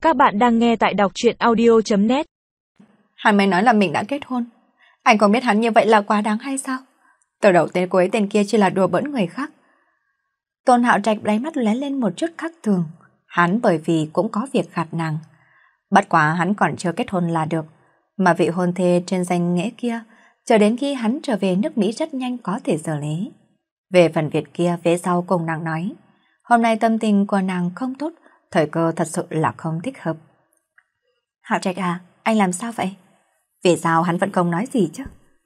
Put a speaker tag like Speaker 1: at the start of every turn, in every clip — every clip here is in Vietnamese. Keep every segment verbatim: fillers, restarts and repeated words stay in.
Speaker 1: Các bạn đang nghe tại đọc truyện audio chấm net.
Speaker 2: Hắn mới nói là mình đã kết hôn. Anh không biết hắn như vậy là quá đáng hay sao? Từ đầu tới cuối tên kia chỉ là đùa bỡn người khác. Tôn Hạo Trạch đáy mắt lóe lên một chút khác thường. Hắn bởi vì cũng có việc gạt nàng. Bất quá hắn còn chưa kết hôn là được. Mà vị hôn thê trên danh nghĩa kia, chờ đến khi hắn trở về nước Mỹ rất nhanh có thể xử lý. Về phần việc kia, phía sau cùng nàng nói, hôm nay tâm tình của nàng không tốt, thời cơ thật sự là không thích hợp. Hạo Trạch à, anh làm sao vậy? Vì sao hắn vẫn không nói gì chứ?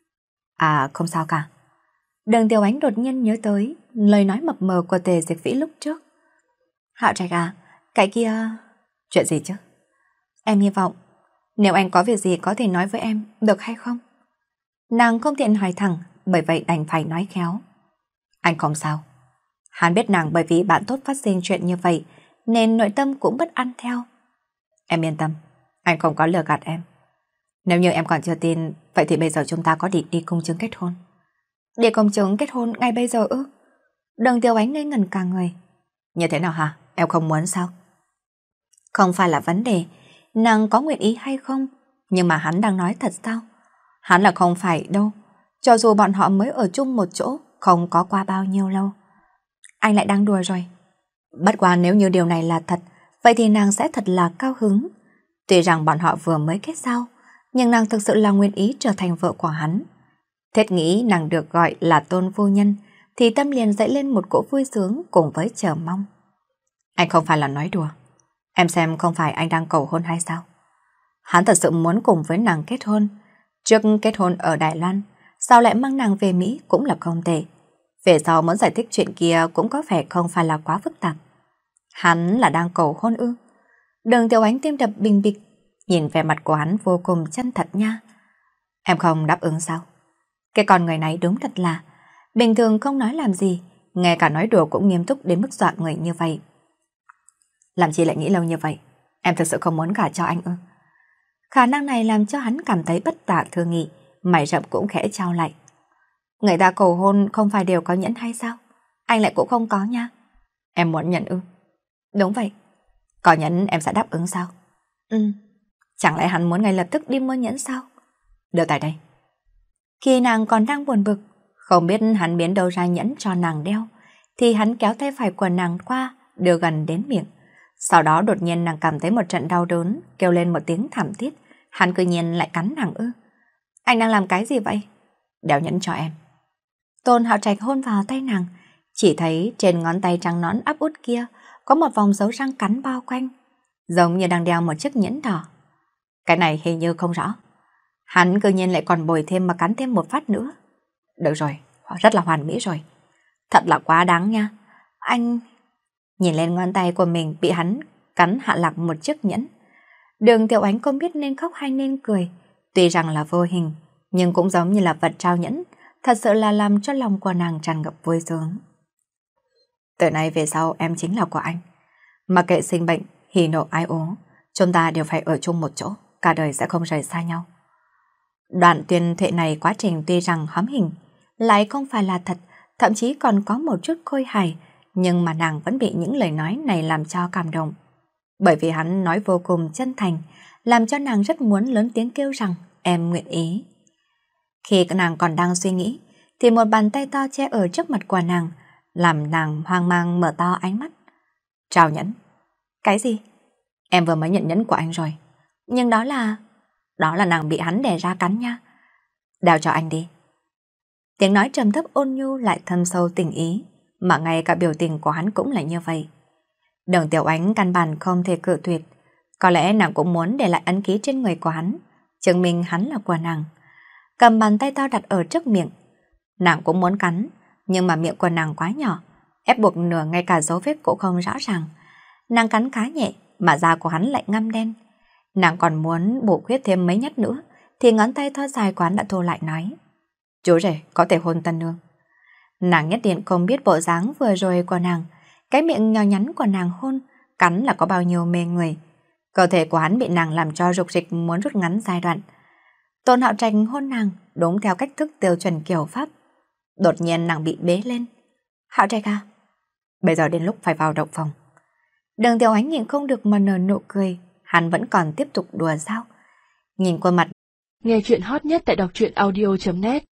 Speaker 2: À, không sao cả. Đường Tiểu Ánh đột nhiên nhớ tới lời nói mập mờ của Tề Dịch Vĩ lúc trước. Hạo Trạch à, cái kia... Chuyện gì chứ? Em hy vọng, nếu anh có việc gì có thể nói với em, được hay không? Nàng không tiện hỏi thẳng, bởi vậy đành phải nói khéo. Anh không sao. Hắn biết nàng bởi vì bạn tốt phát sinh chuyện như vậy, nên nội tâm cũng bất an theo. Em yên tâm, anh không có lừa gạt em. Nếu như em còn chưa tin, vậy thì bây giờ chúng ta có đi đi công chứng kết hôn. Đi công chứng kết hôn ngay bây giờ ư? Đường Tiểu Ánh ngây ngẩn cả người. Như thế nào hả? Em không muốn sao? Không phải là vấn đề, nàng có nguyện ý hay không, nhưng mà hắn đang nói thật sao? Hắn là không phải đâu, cho dù bọn họ mới ở chung một chỗ, không có qua bao nhiêu lâu. Anh lại đang đùa rồi. Bất quá nếu như điều này là thật, vậy thì nàng sẽ thật là cao hứng. Tuy rằng bọn họ vừa mới kết giao, nhưng nàng thực sự là nguyện ý trở thành vợ của hắn. Thiết nghĩ nàng được gọi là Tôn phu nhân, thì tâm liền dậy lên một cỗ vui sướng cùng với chờ mong. Anh không phải là nói đùa. Em xem không phải anh đang cầu hôn hay sao? Hắn thật sự muốn cùng với nàng kết hôn. Trước kết hôn ở Đài Loan, sao lại mang nàng về Mỹ cũng là không tệ. Về sau muốn giải thích chuyện kia cũng có vẻ không phải là quá phức tạp. Hắn là đang cầu hôn ư? Đường Tiểu Ánh tim đập bình bịch, nhìn vẻ mặt của hắn vô cùng chân thật nha. Em không đáp ứng sao? Cái con người này đúng thật là bình thường không nói làm gì, ngay cả nói đùa cũng nghiêm túc đến mức dọa người như vậy. Làm chi lại nghĩ lâu như vậy? Em thực sự không muốn gả cho anh ư? Khả năng này làm cho hắn cảm thấy bất tả thương nghị, mày rậm cũng khẽ trao lại. Người ta cầu hôn không phải đều có nhẫn hay sao? Anh lại cũng không có nha. Em muốn nhận ư? Đúng vậy. Có nhẫn em sẽ đáp ứng sao? Ừ. Chẳng lẽ hắn muốn ngay lập tức đi mua nhẫn sao? Đưa tại đây. Khi nàng còn đang buồn bực, không biết hắn biến đâu ra nhẫn cho nàng đeo, thì hắn kéo tay phải của nàng qua, đưa gần đến miệng. Sau đó đột nhiên nàng cảm thấy một trận đau đớn, kêu lên một tiếng thảm thiết, hắn cứ nhiên lại cắn nàng ư. Anh đang làm cái gì vậy? Đeo nhẫn cho em. Tôn Hạo Trạch hôn vào tay nàng, chỉ thấy trên ngón tay trắng nõn áp út kia có một vòng dấu răng cắn bao quanh, giống như đang đeo một chiếc nhẫn đỏ. Cái này hình như không rõ. Hắn cứ nhiên lại còn bồi thêm mà cắn thêm một phát nữa. Được rồi, rất là hoàn mỹ rồi. Thật là quá đáng nha. Anh... Nhìn lên ngón tay của mình bị hắn cắn hạ lạc một chiếc nhẫn. Đường Tiểu Ánh không biết nên khóc hay nên cười. Tuy rằng là vô hình, nhưng cũng giống như là vật trao nhẫn, thật sự là làm cho lòng của nàng tràn ngập vui sướng. Từ nay về sau em chính là của anh. Mặc kệ sinh bệnh, hỉ nộ ái ố, chúng ta đều phải ở chung một chỗ, cả đời sẽ không rời xa nhau. Đoạn tuyên thệ này quá trình tuy rằng hóm hình, lại không phải là thật, thậm chí còn có một chút khôi hài, nhưng mà nàng vẫn bị những lời nói này làm cho cảm động. Bởi vì hắn nói vô cùng chân thành, làm cho nàng rất muốn lớn tiếng kêu rằng em nguyện ý. Khi nàng còn đang suy nghĩ, thì một bàn tay to che ở trước mặt của nàng, làm nàng hoang mang mở to ánh mắt. Trao nhẫn. Cái gì? Em vừa mới nhận nhẫn của anh rồi. Nhưng đó là... Đó là nàng bị hắn đè ra cắn nha. Đeo cho anh đi. Tiếng nói trầm thấp ôn nhu lại thâm sâu tình ý, mà ngay cả biểu tình của hắn cũng là như vậy. Đường Tiểu Ánh căn bản không thể cự tuyệt. Có lẽ nàng cũng muốn để lại ấn ký trên người của hắn, chứng minh hắn là của nàng. Cầm bàn tay to đặt ở trước miệng. Nàng cũng muốn cắn, nhưng mà miệng của nàng quá nhỏ, ép buộc nửa ngay cả dấu vết cũng không rõ ràng. Nàng cắn khá nhẹ, mà da của hắn lại ngăm đen. Nàng còn muốn bổ khuyết thêm mấy nhát nữa, thì ngón tay thon dài quán đã thu lại nói. Chú rể có thể hôn tân nương. Nàng nhất định không biết bộ dáng vừa rồi của nàng, cái miệng nhỏ nhắn của nàng hôn, cắn là có bao nhiêu mê người. Cơ thể của hắn bị nàng làm cho rục rịch muốn rút ngắn giai đoạn. Tôn Hạo Trạch hôn nàng đúng theo cách thức tiêu chuẩn kiểu Pháp. Đột nhiên nàng bị bế lên. Hạo Trạch à? Bây giờ đến lúc phải vào động phòng. Đường Tiểu Ánh nhịn không được mà nở nụ cười. hắn vẫn còn tiếp tục đùa sao? Nhìn khuôn mặt.
Speaker 1: Nghe chuyện hot nhất tại đọc truyện audio chấm net